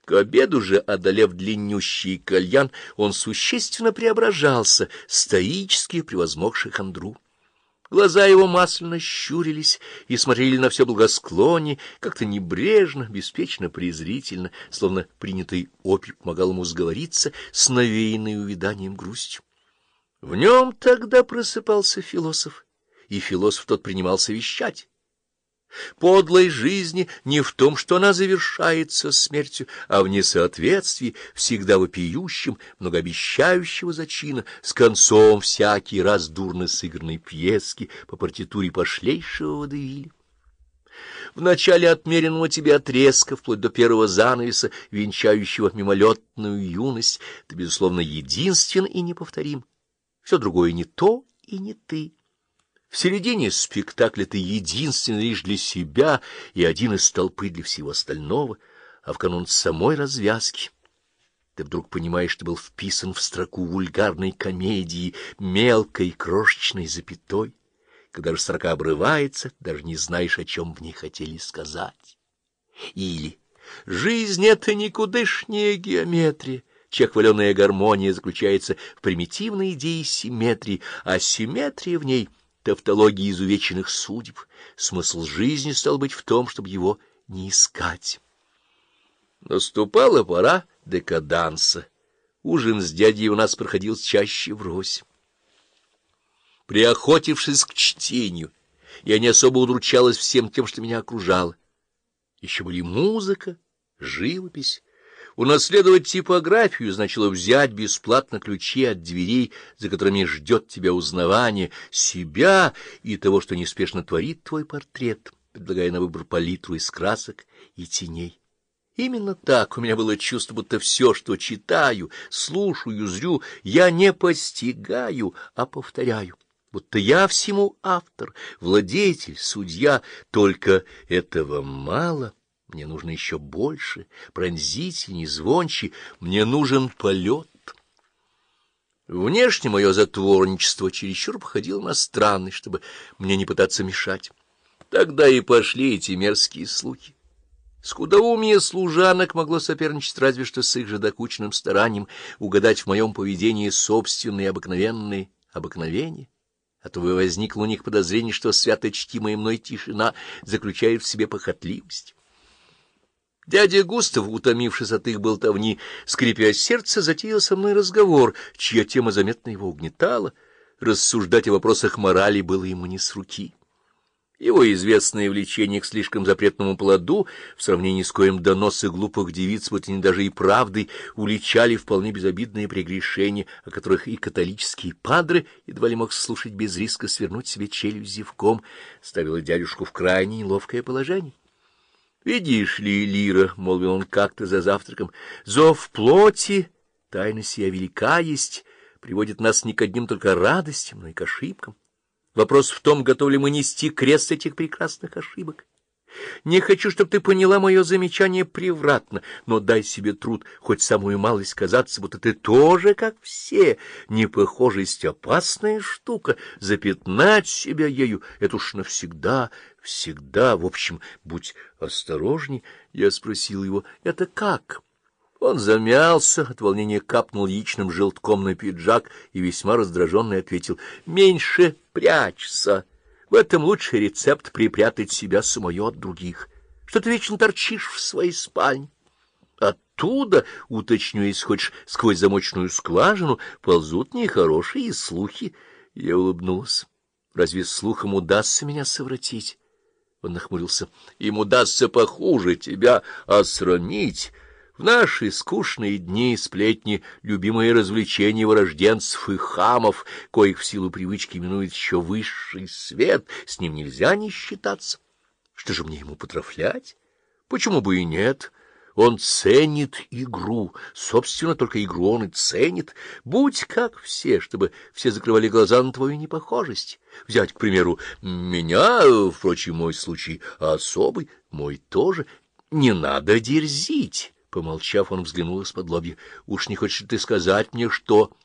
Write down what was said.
К обеду же, одолев длиннющий кальян, он существенно преображался, стоически превозмогший хандру. Глаза его масляно щурились и смотрели на все благосклоннее, как-то небрежно, беспечно, презрительно, словно принятый опий помогал ему сговориться с навеянной увяданием грустью. В нем тогда просыпался философ, и философ тот принимался вещать. Подлой жизни не в том, что она завершается смертью, а в несоответствии, всегда вопиющим, многообещающего зачина, с концом всякий раз дурно сыгранной пьески по партитуре пошлейшего водевиля. В начале отмеренного тебе отрезка, вплоть до первого занавеса, венчающего мимолетную юность, ты, безусловно, единствен и неповторим. Все другое не то и не ты. В середине спектакля ты единственный лишь для себя и один из толпы для всего остального, а в канун самой развязки ты вдруг понимаешь, что был вписан в строку вульгарной комедии мелкой крошечной запятой, когда же строка обрывается, даже не знаешь, о чем в ней хотели сказать. Или «Жизнь — это никудышняя геометрия», чья хваленая гармония заключается в примитивной идее симметрии, а симметрия в ней — тавтологии изувеченных судеб. Смысл жизни стал быть в том, чтобы его не искать. Наступала пора декаданса. Ужин с дядей у нас проходил чаще врозь. Приохотившись к чтению, я не особо удручалась всем тем, что меня окружало. Еще были музыка, живопись. Унаследовать типографию значило взять бесплатно ключи от дверей, за которыми ждет тебя узнавание, себя и того, что неспешно творит твой портрет, предлагая на выбор палитру из красок и теней. Именно так у меня было чувство, будто все, что читаю, слушаю, зрю, я не постигаю, а повторяю. Будто я всему автор, владетель, судья, только этого мало. Мне нужно еще больше, пронзительней, звонче, мне нужен полет. Внешне мое затворничество чересчур походило на странность, чтобы мне не пытаться мешать. Тогда и пошли эти мерзкие слухи. Скудоумие служанок могло соперничать разве что с их же докучным старанием угадать в моем поведении собственные обыкновенные обыкновения. А то возникло у них подозрение, что свято чтимая мной тишина заключает в себе похотливость. Дядя Густав, утомившись от их болтовни, скрипя сердце, затеял со мной разговор, чья тема заметно его угнетала. Рассуждать о вопросах морали было ему не с руки. Его известное влечение к слишком запретному плоду, в сравнении с коим доносы глупых девиц, вот они даже и правдой, уличали вполне безобидные прегрешения, о которых и католический падре едва ли мог слушать без риска свернуть себе челюсть зевком, ставило дядюшку в крайне неловкое положение. — Видишь ли, Лира, — молвил он как-то за завтраком, — зов плоти, тайна сия велика есть, приводит нас не к одним только радостям, но и к ошибкам. Вопрос в том, готовы ли мы нести крест этих прекрасных ошибок. Не хочу, чтобы ты поняла мое замечание превратно, но дай себе труд хоть самую малость казаться, будто ты тоже, как все. Непохожесть — опасная штука, запятнать себя ею — это уж навсегда, всегда. В общем, будь осторожней. Я спросил его: это как? Он замялся, от волнения капнул яичным желтком на пиджак и весьма раздраженный ответил: меньше прячься. В этом лучший рецепт — припрятать себя самое от других. Что ты вечно торчишь в своей спальне? Оттуда, уточню, если хочешь, сквозь замочную скважину ползут нехорошие слухи. Я улыбнулся. Разве слухом удастся меня совратить? Он нахмурился. Им удастся похуже тебя осрамить. В наши скучные дни сплетни — любимые развлечения вырожденцев и хамов, коих в силу привычки именуют еще высший свет, с ним нельзя не считаться. Что же мне ему потрафлять? Почему бы и нет? Он ценит игру, собственно, только игру он и ценит. Будь как все, чтобы все закрывали глаза на твою непохожесть. Взять, к примеру, меня, впрочем, мой случай особый, мой тоже. Не надо дерзить. Помолчав, он взглянул из-под лобья. — Уж не хочешь ты сказать мне, что...